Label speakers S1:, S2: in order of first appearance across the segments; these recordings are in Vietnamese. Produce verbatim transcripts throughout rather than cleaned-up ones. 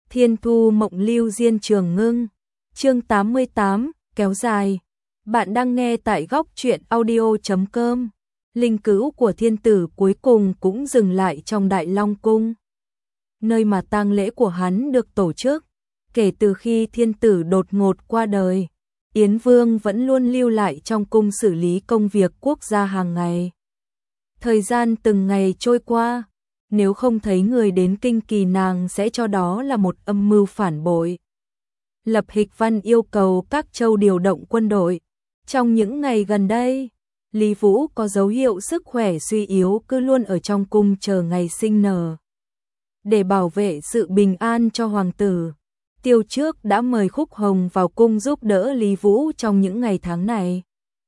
S1: Thiên thu mộng lưu diên trường ngưng. Chương tám mươi tám, kéo dài. Bạn đang nghe tại góc truyện audio chấm com. Linh cữu của thiên tử cuối cùng cũng dừng lại trong Đại Long Cung, nơi mà tang lễ của hắn được tổ chức. Kể từ khi thiên tử đột ngột qua đời, Yến Vương vẫn luôn lưu lại trong cung xử lý công việc quốc gia hàng ngày. Thời gian từng ngày trôi qua, nếu không thấy người đến kinh kỳ nàng sẽ cho đó là một âm mưu phản bội. Lập Hịch Văn yêu cầu các châu điều động quân đội. Trong những ngày gần đây, Lý Vũ có dấu hiệu sức khỏe suy yếu, cứ luôn ở trong cung chờ ngày sinh nở. Để bảo vệ sự bình an cho hoàng tử, Tiêu Trước đã mời Khúc Hồng vào cung giúp đỡ Lý Vũ trong những ngày tháng này.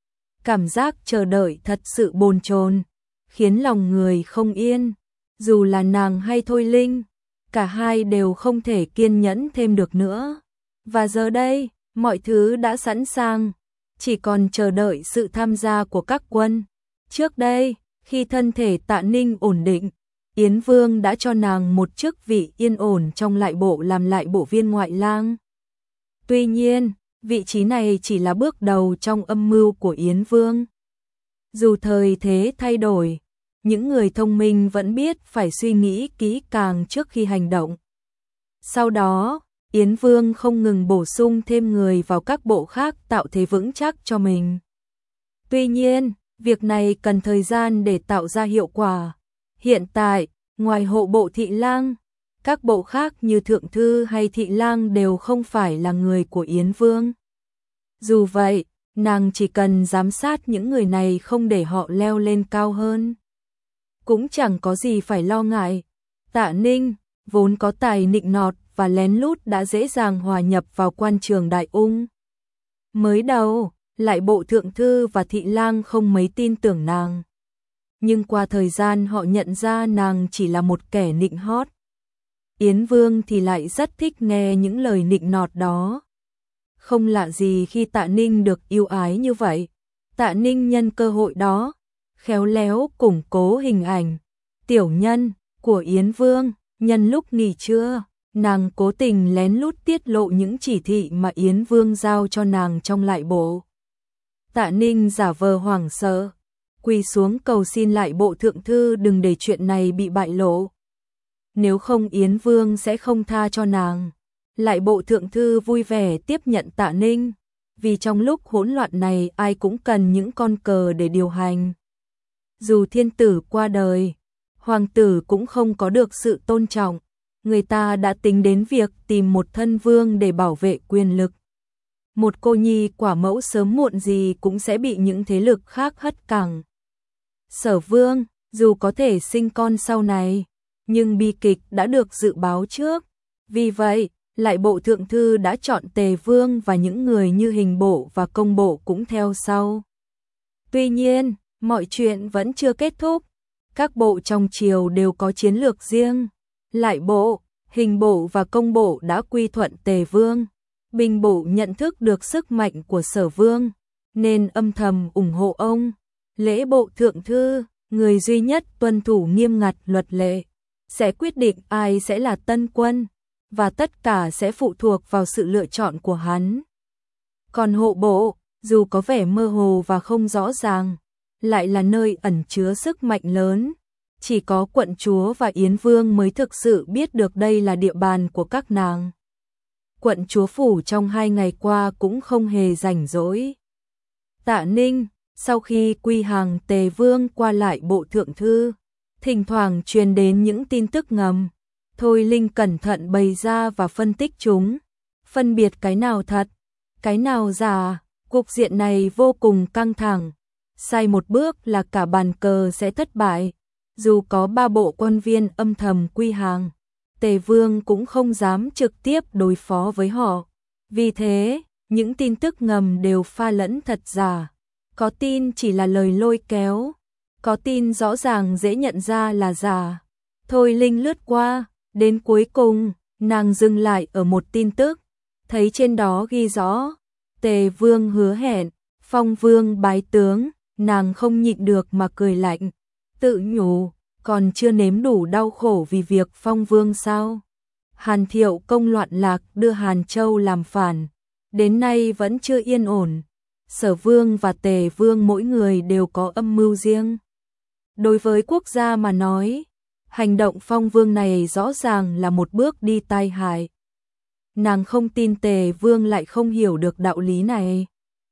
S1: Cảm giác chờ đợi thật sự bồn chồn, khiến lòng người không yên. Dù là nàng hay Thôi Linh, cả hai đều không thể kiên nhẫn thêm được nữa. Và giờ đây, mọi thứ đã sẵn sàng, chỉ còn chờ đợi sự tham gia của các quân. Trước đây, khi thân thể Tạ Ninh ổn định, Yến Vương đã cho nàng một chức vị yên ổn trong lại bộ làm lại bộ viên ngoại lang. Tuy nhiên, vị trí này chỉ là bước đầu trong âm mưu của Yến Vương. Dù thời thế thay đổi, những người thông minh vẫn biết phải suy nghĩ kỹ càng trước khi hành động. Sau đó, Yến Vương không ngừng bổ sung thêm người vào các bộ khác tạo thế vững chắc cho mình. Tuy nhiên, việc này cần thời gian để tạo ra hiệu quả. Hiện tại, ngoài hộ bộ thị lang, các bộ khác như thượng thư hay thị lang đều không phải là người của Yến Vương. Dù vậy, nàng chỉ cần giám sát những người này không để họ leo lên cao hơn. Cũng chẳng có gì phải lo ngại. Tạ Ninh, vốn có tài nịnh nọt và lén lút đã dễ dàng hòa nhập vào quan trường Đại Ung. Mới đầu, lại bộ thượng thư và thị lang không mấy tin tưởng nàng. Nhưng qua thời gian họ nhận ra nàng chỉ là một kẻ nịnh hót. Yến Vương thì lại rất thích nghe những lời nịnh nọt đó. Không lạ gì khi Tạ Ninh được yêu ái như vậy. Tạ Ninh nhân cơ hội đó, khéo léo củng cố hình ảnh tiểu nhân của Yến Vương. Nhân lúc nghỉ trưa, nàng cố tình lén lút tiết lộ những chỉ thị mà Yến Vương giao cho nàng trong lại bộ. Tạ Ninh giả vờ hoảng sợ, quỳ xuống cầu xin lại bộ thượng thư đừng để chuyện này bị bại lộ. Nếu không Yến Vương sẽ không tha cho nàng. Lại bộ thượng thư vui vẻ tiếp nhận Tạ Ninh, vì trong lúc hỗn loạn này ai cũng cần những con cờ để điều hành. Dù thiên tử qua đời, hoàng tử cũng không có được sự tôn trọng. Người ta đã tính đến việc tìm một thân vương để bảo vệ quyền lực. Một cô nhi quả mẫu sớm muộn gì cũng sẽ bị những thế lực khác hất cẳng. Sở Vương, dù có thể sinh con sau này, nhưng bi kịch đã được dự báo trước. Vì vậy, lại bộ thượng thư đã chọn Tề Vương và những người như hình bộ và công bộ cũng theo sau. Tuy nhiên, mọi chuyện vẫn chưa kết thúc. Các bộ trong triều đều có chiến lược riêng. Lại bộ, hình bộ và công bộ đã quy thuận Tề Vương. Binh bộ nhận thức được sức mạnh của Sở Vương, nên âm thầm ủng hộ ông. Lễ bộ thượng thư, người duy nhất tuân thủ nghiêm ngặt luật lệ, sẽ quyết định ai sẽ là tân quân, và tất cả sẽ phụ thuộc vào sự lựa chọn của hắn. Còn hộ bộ, dù có vẻ mơ hồ và không rõ ràng, lại là nơi ẩn chứa sức mạnh lớn. Chỉ có quận chúa và Yến Vương mới thực sự biết được đây là địa bàn của các nàng. Quận chúa phủ trong hai ngày qua cũng không hề rảnh rỗi. Tạ Ninh, sau khi quy hàng Tề Vương qua lại bộ thượng thư, thỉnh thoảng truyền đến những tin tức ngầm. Thôi Linh cẩn thận bày ra và phân tích chúng, phân biệt cái nào thật, cái nào giả. Cục diện này vô cùng căng thẳng. Sai một bước là cả bàn cờ sẽ thất bại. Dù có ba bộ quân viên âm thầm quy hàng, Tề Vương cũng không dám trực tiếp đối phó với họ. Vì thế, những tin tức ngầm đều pha lẫn thật giả. Có tin chỉ là lời lôi kéo, có tin rõ ràng dễ nhận ra là giả. Thôi Linh lướt qua, đến cuối cùng, nàng dừng lại ở một tin tức, thấy trên đó ghi rõ, Tề Vương hứa hẹn, phong vương bái tướng. Nàng không nhịn được mà cười lạnh, tự nhủ, còn chưa nếm đủ đau khổ vì việc phong vương sao? Hàn Thiệu Công loạn lạc đưa Hàn Châu làm phản, đến nay vẫn chưa yên ổn. Sở Vương và Tề Vương mỗi người đều có âm mưu riêng. Đối với quốc gia mà nói, hành động Phong Vương này rõ ràng là một bước đi tai hại. Nàng không tin Tề Vương lại không hiểu được đạo lý này.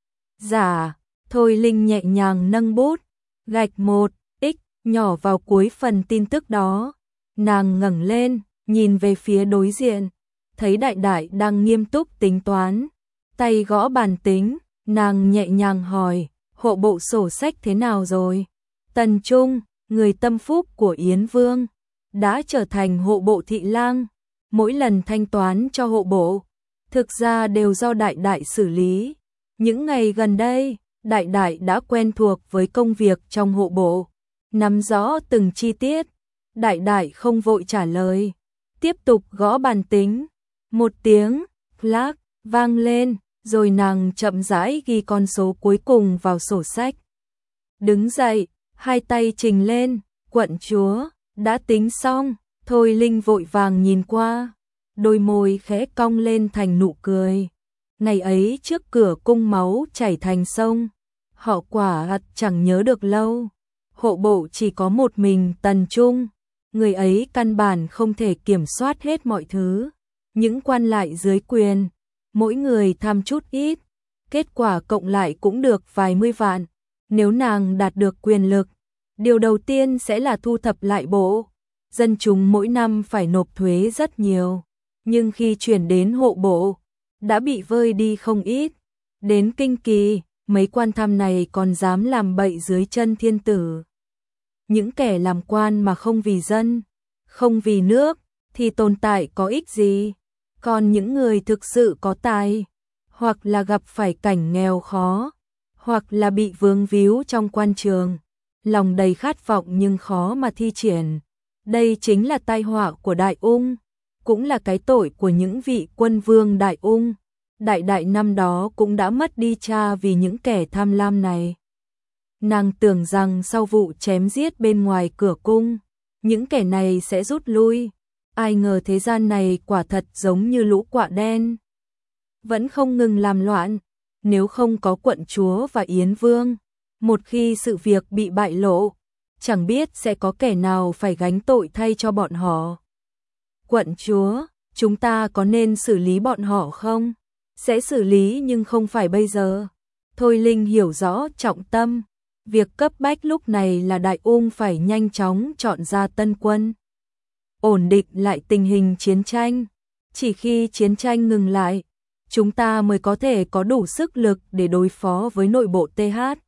S1: Dạ, Thôi Linh nhẹ nhàng nâng bút, gạch một x nhỏ vào cuối phần tin tức đó. Nàng ngẩng lên, nhìn về phía đối diện, thấy Đại Đại đang nghiêm túc tính toán, tay gõ bàn tính, nàng nhẹ nhàng hỏi, hộ bộ sổ sách thế nào rồi? Tần Trung, người tâm phúc của Yến Vương, đã trở thành hộ bộ thị lang, mỗi lần thanh toán cho hộ bộ, thực ra đều do Đại Đại xử lý. Những ngày gần đây, Đại Đại đã quen thuộc với công việc trong hộ bộ, nắm rõ từng chi tiết. Đại Đại không vội trả lời, tiếp tục gõ bàn tính. Một tiếng clack vang lên, rồi nàng chậm rãi ghi con số cuối cùng vào sổ sách. Đứng dậy, hai tay trình lên, quận chúa, đã tính xong. Thôi Linh vội vàng nhìn qua, đôi môi khẽ cong lên thành nụ cười. Ngày ấy trước cửa cung máu chảy thành sông, họ quả thật chẳng nhớ được lâu. Hộ bộ chỉ có một mình Tần Trung, người ấy căn bản không thể kiểm soát hết mọi thứ. Những quan lại dưới quyền, mỗi người tham chút ít, kết quả cộng lại cũng được vài mươi vạn. Nếu nàng đạt được quyền lực, điều đầu tiên sẽ là thu thập lại bộ. Dân chúng mỗi năm phải nộp thuế rất nhiều, nhưng khi chuyển đến hộ bộ, đã bị vơi đi không ít. Đến Kinh Kỳ, mấy quan tham này còn dám làm bậy dưới chân thiên tử. Những kẻ làm quan mà không vì dân, không vì nước, thì tồn tại có ích gì? Còn những người thực sự có tài, hoặc là gặp phải cảnh nghèo khó, hoặc là bị vướng víu trong quan trường, lòng đầy khát vọng nhưng khó mà thi triển. Đây chính là tai họa của Đại Ung, cũng là cái tội của những vị quân vương Đại Ung. Đại Đại năm đó cũng đã mất đi cha vì những kẻ tham lam này. Nàng tưởng rằng sau vụ chém giết bên ngoài cửa cung, những kẻ này sẽ rút lui. Ai ngờ thế gian này quả thật giống như lũ quạ đen, vẫn không ngừng làm loạn. Nếu không có quận chúa và Yến Vương, một khi sự việc bị bại lộ, chẳng biết sẽ có kẻ nào phải gánh tội thay cho bọn họ. Quận chúa, chúng ta có nên xử lý bọn họ không? Sẽ xử lý nhưng không phải bây giờ. Thôi Linh hiểu rõ trọng tâm. Việc cấp bách lúc này là Đại Ung phải nhanh chóng chọn ra tân quân, ổn định lại tình hình chiến tranh. Chỉ khi chiến tranh ngừng lại, chúng ta mới có thể có đủ sức lực để đối phó với nội bộ tê hát.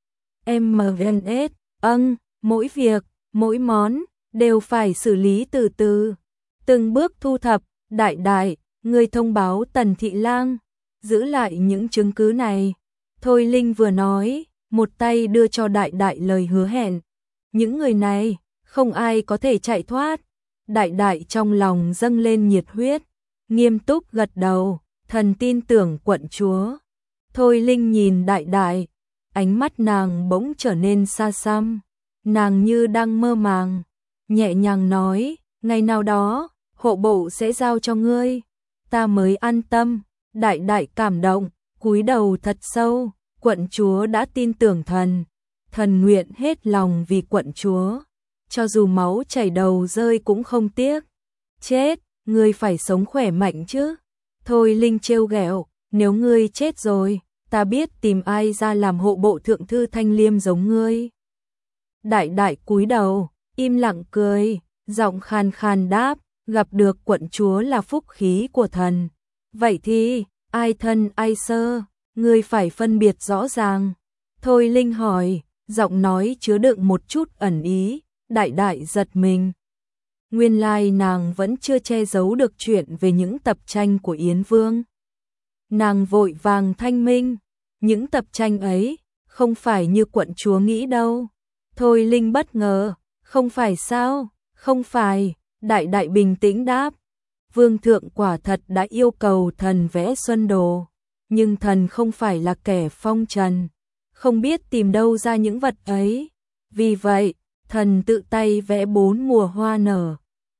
S1: em en ét, âng, mỗi việc, mỗi món, đều phải xử lý từ từ. Từng bước thu thập. Đại Đại, người thông báo Tần Thị Lang, giữ lại những chứng cứ này. Thôi Linh vừa nói, một tay đưa cho Đại Đại lời hứa hẹn. Những người này, không ai có thể chạy thoát. Đại Đại trong lòng dâng lên nhiệt huyết, nghiêm túc gật đầu, thần tin tưởng quận chúa. Thôi Linh nhìn Đại Đại, ánh mắt nàng bỗng trở nên xa xăm, nàng như đang mơ màng, nhẹ nhàng nói, ngày nào đó, hộ bộ sẽ giao cho ngươi, ta mới an tâm. Đại Đại cảm động, cúi đầu thật sâu, quận chúa đã tin tưởng thần, thần nguyện hết lòng vì quận chúa, cho dù máu chảy đầu rơi cũng không tiếc. Chết, ngươi phải sống khỏe mạnh chứ. Thôi Linh trêu ghẹo, nếu ngươi chết rồi, ta biết tìm ai ra làm hộ bộ thượng thư Thanh Liêm giống ngươi. Đại Đại cúi đầu, im lặng cười, giọng khàn khàn đáp, gặp được quận chúa là phúc khí của thần. Vậy thì, ai thân ai sơ, ngươi phải phân biệt rõ ràng. Thôi Linh hỏi, giọng nói chứa đựng một chút ẩn ý. Đại Đại giật mình. Nguyên lai nàng vẫn chưa che giấu được chuyện về những tập tranh của Yến Vương. Nàng vội vàng thanh minh, những tập tranh ấy không phải như quận chúa nghĩ đâu. Thôi Linh bất ngờ, không phải sao? Không phải. Đại Đại bình tĩnh đáp, Vương thượng quả thật đã yêu cầu thần vẽ xuân đồ, nhưng thần không phải là kẻ phong trần, không biết tìm đâu ra những vật ấy. Vì vậy, thần tự tay vẽ bốn mùa hoa nở,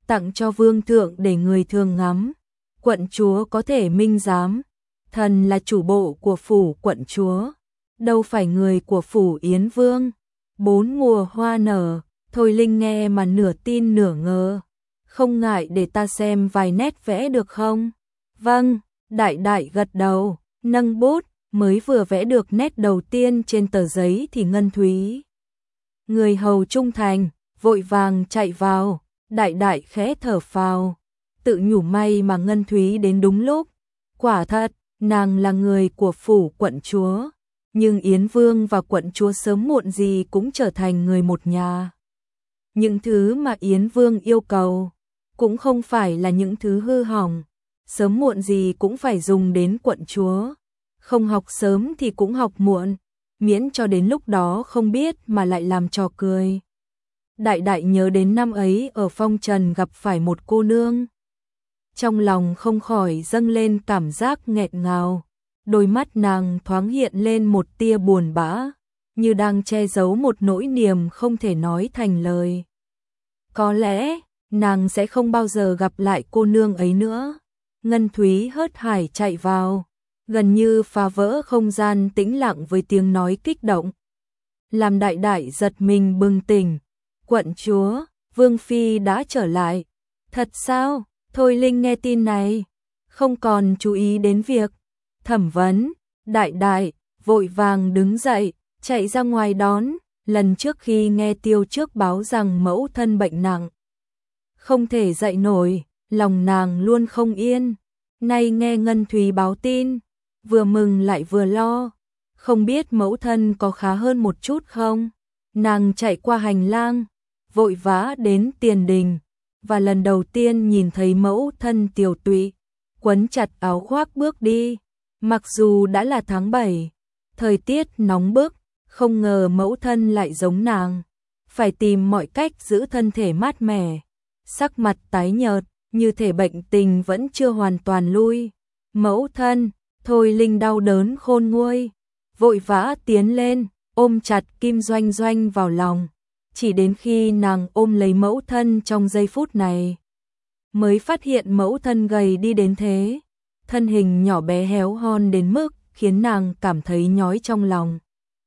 S1: tặng cho vương thượng để người thường ngắm. Quận chúa có thể minh giám, thần là chủ bộ của phủ quận chúa, đâu phải người của phủ Yến Vương. Bốn mùa hoa nở, Thôi Linh nghe mà nửa tin nửa ngờ. Không ngại để ta xem vài nét vẽ được không? Vâng, đại đại gật đầu, nâng bút, mới vừa vẽ được nét đầu tiên trên tờ giấy thì Ngân Thúy, người hầu trung thành, vội vàng chạy vào, đại đại khẽ thở phào, tự nhủ may mà Ngân Thúy đến đúng lúc. Quả thật, nàng là người của phủ quận chúa, nhưng Yến Vương và quận chúa sớm muộn gì cũng trở thành người một nhà. Những thứ mà Yến Vương yêu cầu cũng không phải là những thứ hư hỏng, sớm muộn gì cũng phải dùng đến quận chúa. Không học sớm thì cũng học muộn, miễn cho đến lúc đó không biết mà lại làm trò cười. Đại đại nhớ đến năm ấy ở phong trần gặp phải một cô nương. Trong lòng không khỏi dâng lên cảm giác nghẹn ngào, đôi mắt nàng thoáng hiện lên một tia buồn bã, như đang che giấu một nỗi niềm không thể nói thành lời. Có lẽ, nàng sẽ không bao giờ gặp lại cô nương ấy nữa. Ngân Thúy hớt hải chạy vào, gần như phá vỡ không gian tĩnh lặng với tiếng nói kích động. Làm đại đại giật mình bừng tỉnh. Quận chúa, Vương Phi đã trở lại. Thật sao? Thôi Linh nghe tin này, không còn chú ý đến việc thẩm vấn. Đại đại, vội vàng đứng dậy, chạy ra ngoài đón. Lần trước khi nghe Tiêu Trước báo rằng mẫu thân bệnh nặng, không thể dậy nổi, lòng nàng luôn không yên. Nay nghe Ngân Thúy báo tin, vừa mừng lại vừa lo, không biết mẫu thân có khá hơn một chút không? Nàng chạy qua hành lang, vội vã đến tiền đình, và lần đầu tiên nhìn thấy mẫu thân tiều tụy, quấn chặt áo khoác bước đi. Mặc dù đã là tháng bảy, thời tiết nóng bức, không ngờ mẫu thân lại giống nàng, phải tìm mọi cách giữ thân thể mát mẻ, sắc mặt tái nhợt, như thể bệnh tình vẫn chưa hoàn toàn lui. Mẫu thân, Thôi Linh đau đớn khôn nguôi, vội vã tiến lên, ôm chặt Kim Doanh Doanh vào lòng. Chỉ đến khi nàng ôm lấy mẫu thân trong giây phút này, mới phát hiện mẫu thân gầy đi đến thế, thân hình nhỏ bé héo hon đến mức khiến nàng cảm thấy nhói trong lòng.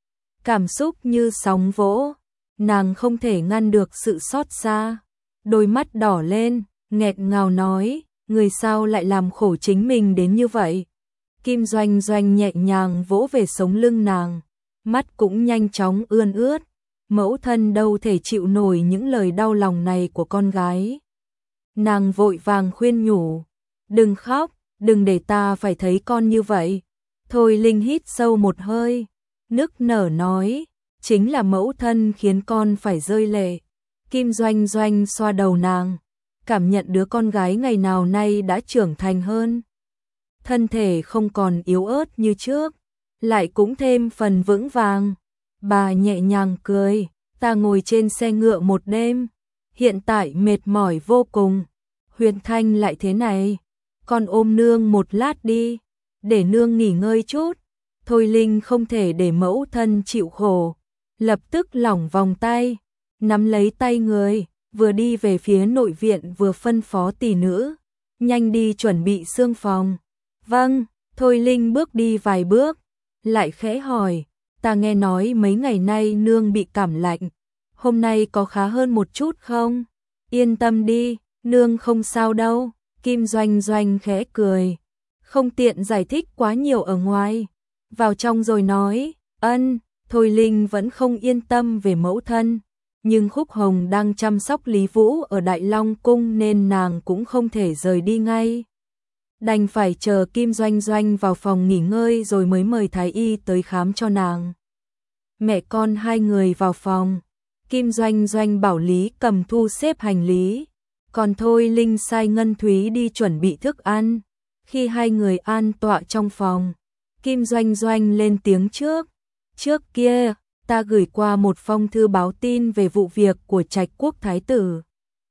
S1: Cảm xúc như sóng vỗ, nàng không thể ngăn được sự xót xa, đôi mắt đỏ lên, nghẹn ngào nói, người sao lại làm khổ chính mình đến như vậy. Kim Doanh Doanh nhẹ nhàng vỗ về sống lưng nàng, mắt cũng nhanh chóng ươn ướt. Mẫu thân đâu thể chịu nổi những lời đau lòng này của con gái. Nàng vội vàng khuyên nhủ, đừng khóc, đừng để ta phải thấy con như vậy. Thôi Linh hít sâu một hơi, nức nở nói, chính là mẫu thân khiến con phải rơi lệ. Kim Doanh Doanh xoa đầu nàng, cảm nhận đứa con gái ngày nào nay đã trưởng thành hơn. Thân thể không còn yếu ớt như trước, lại cũng thêm phần vững vàng. Bà nhẹ nhàng cười, ta ngồi trên xe ngựa một đêm, hiện tại mệt mỏi vô cùng. Huyền Thanh lại thế này, con ôm nương một lát đi, để nương nghỉ ngơi chút. Thôi Linh không thể để mẫu thân chịu khổ, lập tức lỏng vòng tay, nắm lấy tay người, vừa đi về phía nội viện vừa phân phó tỷ nữ, nhanh đi chuẩn bị xương phòng. Vâng, Thôi Linh bước đi vài bước, lại khẽ hỏi, ta nghe nói mấy ngày nay nương bị cảm lạnh, hôm nay có khá hơn một chút không? Yên tâm đi, nương không sao đâu. Kim Doanh Doanh khẽ cười, không tiện giải thích quá nhiều ở ngoài, vào trong rồi nói, ân. Thôi Linh vẫn không yên tâm về mẫu thân, nhưng Khúc Hồng đang chăm sóc Lý Vũ ở Đại Long Cung nên nàng cũng không thể rời đi ngay. Đành phải chờ Kim Doanh Doanh vào phòng nghỉ ngơi rồi mới mời Thái Y tới khám cho nàng. Mẹ con hai người vào phòng, Kim Doanh Doanh bảo Lý Cầm thu xếp hành lý, còn Thôi Linh sai Ngân Thúy đi chuẩn bị thức ăn. Khi hai người an tọa trong phòng, Kim Doanh Doanh lên tiếng trước, trước kia, ta gửi qua một phong thư báo tin về vụ việc của Trạch Quốc Thái tử.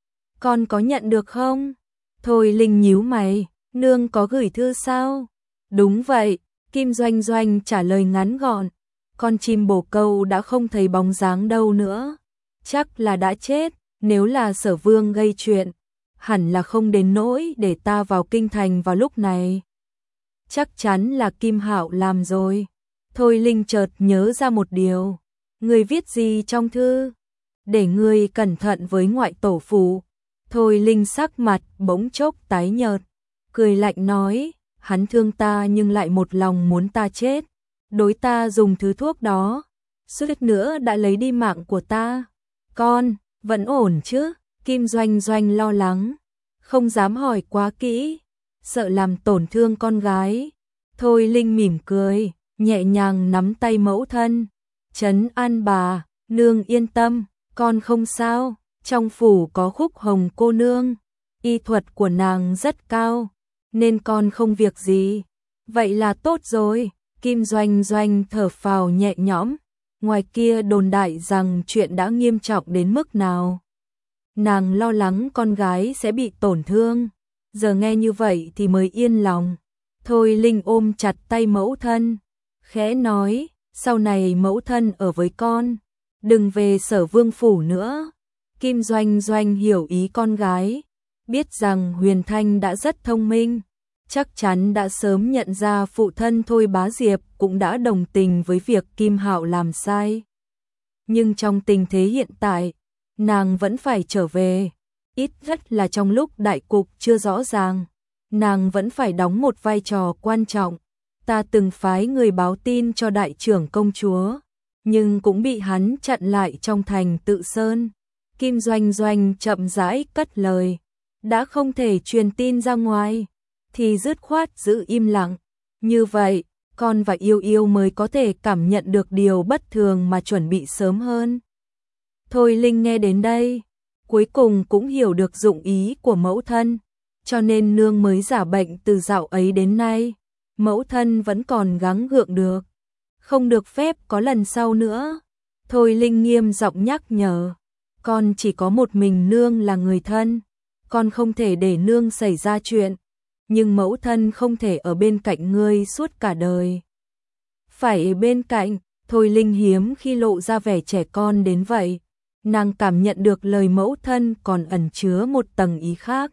S1: Con có nhận được không? Thôi Linh nhíu mày, nương có gửi thư sao? Đúng vậy, Kim Doanh Doanh trả lời ngắn gọn, con chim bồ câu đã không thấy bóng dáng đâu nữa, chắc là đã chết. Nếu là Sở Vương gây chuyện, hẳn là không đến nỗi để ta vào kinh thành vào lúc này. Chắc chắn là Kim Hạo làm rồi. Thôi Linh chợt nhớ ra một điều. Người viết gì trong thư? Để ngươi cẩn thận với ngoại tổ phụ. Thôi Linh sắc mặt bỗng chốc tái nhợt, cười lạnh nói, hắn thương ta nhưng lại một lòng muốn ta chết. Đối ta dùng thứ thuốc đó, suýt nữa đã lấy đi mạng của ta. Con, vẫn ổn chứ? Kim Doanh Doanh lo lắng, không dám hỏi quá kỹ, sợ làm tổn thương con gái. Thôi Linh mỉm cười, nhẹ nhàng nắm tay mẫu thân, trấn an bà, nương yên tâm, con không sao, trong phủ có Khúc Hồng cô nương, y thuật của nàng rất cao, nên con không việc gì. Vậy là tốt rồi. Kim Doanh Doanh thở phào nhẹ nhõm, ngoài kia đồn đại rằng chuyện đã nghiêm trọng đến mức nào. Nàng lo lắng con gái sẽ bị tổn thương, giờ nghe như vậy thì mới yên lòng. Thôi Linh ôm chặt tay mẫu thân, khẽ nói, sau này mẫu thân ở với con, đừng về Sở Vương phủ nữa. Kim Doanh Doanh hiểu ý con gái, biết rằng Huyền Thanh đã rất thông minh, chắc chắn đã sớm nhận ra phụ thân Thôi Bá Diệp cũng đã đồng tình với việc Kim Hạo làm sai. Nhưng trong tình thế hiện tại, nàng vẫn phải trở về, ít nhất là trong lúc đại cục chưa rõ ràng, nàng vẫn phải đóng một vai trò quan trọng. Ta từng phái người báo tin cho đại trưởng công chúa, nhưng cũng bị hắn chặn lại trong thành Tự Sơn. Kim Doanh Doanh chậm rãi cất lời, đã không thể truyền tin ra ngoài, thì dứt khoát giữ im lặng. Như vậy, con và Yêu Yêu mới có thể cảm nhận được điều bất thường mà chuẩn bị sớm hơn. Thôi Linh nghe đến đây, cuối cùng cũng hiểu được dụng ý của mẫu thân, cho nên nương mới giả bệnh từ dạo ấy đến nay. Mẫu thân vẫn còn gắng gượng được, không được phép có lần sau nữa. Thôi Linh nghiêm giọng nhắc nhở, con chỉ có một mình nương là người thân, con không thể để nương xảy ra chuyện, nhưng mẫu thân không thể ở bên cạnh ngươi suốt cả đời. Phải ở bên cạnh. Thôi Linh hiếm khi lộ ra vẻ trẻ con đến vậy, nàng cảm nhận được lời mẫu thân còn ẩn chứa một tầng ý khác.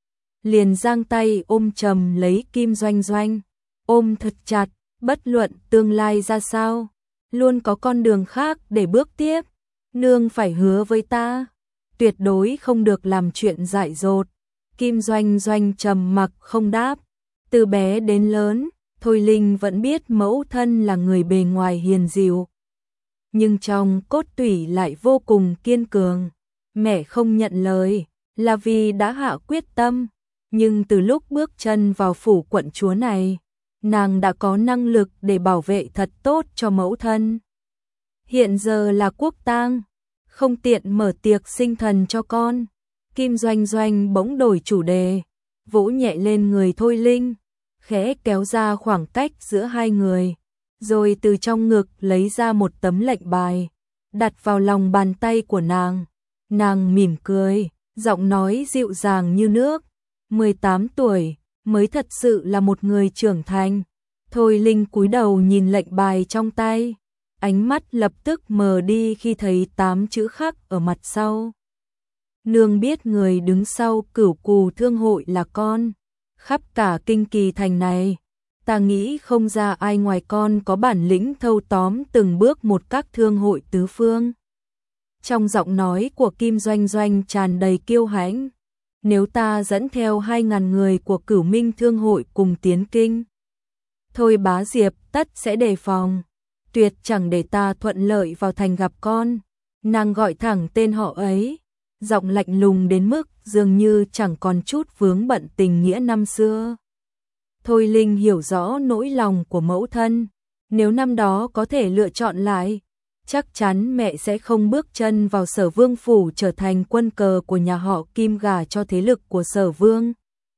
S1: Liền giang tay ôm chầm lấy Kim Doanh Doanh, ôm thật chặt, bất luận tương lai ra sao, luôn có con đường khác để bước tiếp. Nương phải hứa với ta, tuyệt đối không được làm chuyện dại dột. Kim Doanh Doanh trầm mặc không đáp. Từ bé đến lớn, Thôi Linh vẫn biết mẫu thân là người bề ngoài hiền dịu, nhưng trong cốt tủy lại vô cùng kiên cường. Mẹ không nhận lời là vì đã hạ quyết tâm, nhưng từ lúc bước chân vào phủ quận chúa này, nàng đã có năng lực để bảo vệ thật tốt cho mẫu thân. Hiện giờ là quốc tang, không tiện mở tiệc sinh thần cho con. Kim Doanh Doanh bỗng đổi chủ đề, vỗ nhẹ lên người Thôi Linh, khẽ kéo ra khoảng cách giữa hai người, rồi từ trong ngực lấy ra một tấm lệnh bài, đặt vào lòng bàn tay của nàng. Nàng mỉm cười, giọng nói dịu dàng như nước. mười tám tuổi, mới thật sự là một người trưởng thành. Thôi Linh cúi đầu nhìn lệnh bài trong tay, ánh mắt lập tức mờ đi khi thấy tám chữ khắc ở mặt sau. Nương biết người đứng sau Cửu Cù Thương hội là con. Khắp cả Kinh Kỳ thành này, ta nghĩ không ra ai ngoài con có bản lĩnh thâu tóm từng bước một các thương hội tứ phương. Trong giọng nói của Kim Doanh Doanh tràn đầy kiêu hãnh. Nếu ta dẫn theo hai ngàn người của Cửu Minh Thương hội cùng tiến kinh, Thôi Bá Diệp tất sẽ đề phòng, tuyệt chẳng để ta thuận lợi vào thành gặp con. Nàng gọi thẳng tên họ ấy, giọng lạnh lùng đến mức dường như chẳng còn chút vướng bận tình nghĩa năm xưa. Thôi Linh hiểu rõ nỗi lòng của mẫu thân, nếu năm đó có thể lựa chọn lại, chắc chắn mẹ sẽ không bước chân vào Sở Vương phủ trở thành quân cờ của nhà họ Kim gả cho thế lực của Sở Vương.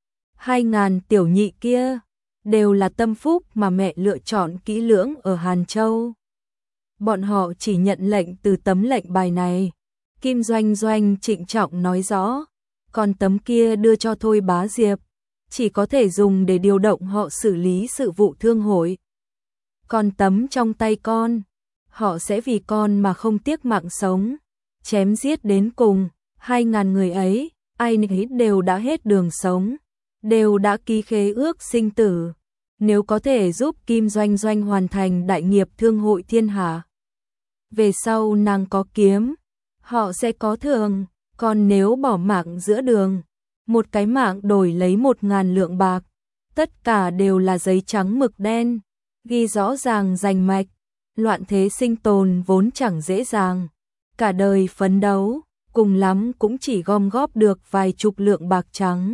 S1: Hai ngàn tiểu nhị kia đều là tâm phúc mà mẹ lựa chọn kỹ lưỡng ở Hàn Châu. Bọn họ chỉ nhận lệnh từ tấm lệnh bài này. Kim Doanh Doanh trịnh trọng nói rõ, còn tấm kia đưa cho Thôi Bá Diệp, chỉ có thể dùng để điều động họ xử lý sự vụ thương hội. Còn tấm trong tay con, họ sẽ vì con mà không tiếc mạng sống, chém giết đến cùng. Hai ngàn người ấy, ai nấy đều đã hết đường sống, đều đã ký khế ước sinh tử. Nếu có thể giúp Kim Doanh Doanh hoàn thành đại nghiệp thương hội thiên hạ, về sau nàng có kiếm, họ sẽ có thưởng, còn nếu bỏ mạng giữa đường, một cái mạng đổi lấy một ngàn lượng bạc, tất cả đều là giấy trắng mực đen, ghi rõ ràng rành mạch, loạn thế sinh tồn vốn chẳng dễ dàng, cả đời phấn đấu, cùng lắm cũng chỉ gom góp được vài chục lượng bạc trắng.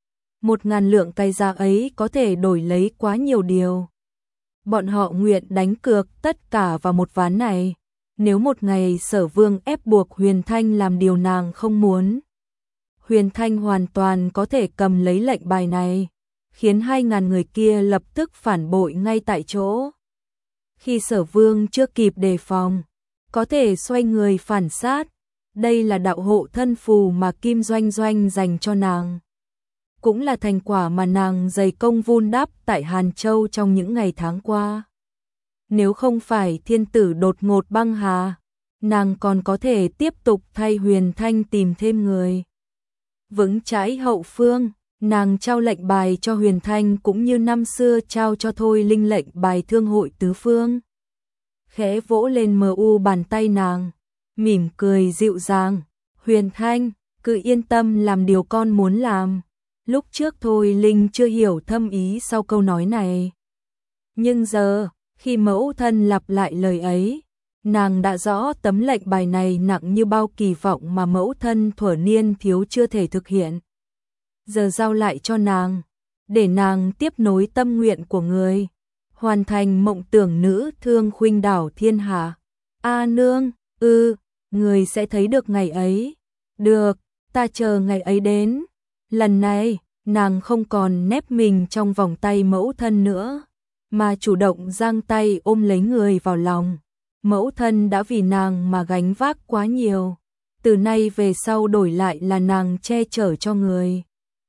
S1: Một ngàn lượng cày ra ấy có thể đổi lấy quá nhiều điều. Bọn họ nguyện đánh cược tất cả vào một ván này. Nếu một ngày Sở Vương ép buộc Huyền Thanh làm điều nàng không muốn, Huyền Thanh hoàn toàn có thể cầm lấy lệnh bài này, khiến hai ngàn người kia lập tức phản bội ngay tại chỗ. Khi Sở Vương chưa kịp đề phòng, có thể xoay người phản sát. Đây là đạo hộ thân phù mà Kim Doanh Doanh dành cho nàng. Cũng là thành quả mà nàng dày công vun đắp tại Hàn Châu trong những ngày tháng qua. Nếu không phải thiên tử đột ngột băng hà, nàng còn có thể tiếp tục thay Huyền Thanh tìm thêm người. Vững chãi hậu phương, nàng trao lệnh bài cho Huyền Thanh cũng như năm xưa trao cho Thôi Linh lệnh bài thương hội tứ phương. Khẽ vỗ lên mờ u bàn tay nàng, mỉm cười dịu dàng, Huyền Thanh, cứ yên tâm làm điều con muốn làm. Lúc trước Thôi Linh chưa hiểu thâm ý sau câu nói này. Nhưng giờ, khi mẫu thân lặp lại lời ấy, nàng đã rõ tấm lệnh bài này nặng như bao kỳ vọng mà mẫu thân thuở niên thiếu chưa thể thực hiện. Giờ giao lại cho nàng, để nàng tiếp nối tâm nguyện của người, hoàn thành mộng tưởng nữ thương khuynh đảo thiên hạ. A nương, ư, người sẽ thấy được ngày ấy. Được, ta chờ ngày ấy đến. Lần này, nàng không còn nép mình trong vòng tay mẫu thân nữa, mà chủ động giang tay ôm lấy người vào lòng. Mẫu thân đã vì nàng mà gánh vác quá nhiều, từ nay về sau đổi lại là nàng che chở cho người.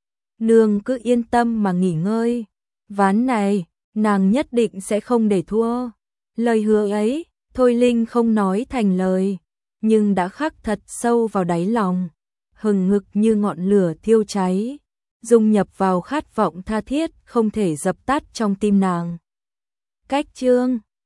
S1: Nương cứ yên tâm mà nghỉ ngơi, ván này, nàng nhất định sẽ không để thua. Lời hứa ấy, Thôi Linh không nói thành lời, nhưng đã khắc thật sâu vào đáy lòng, hừng hực như ngọn lửa thiêu cháy, dung nhập vào khát vọng tha thiết không thể dập tắt trong tim nàng. Cách chương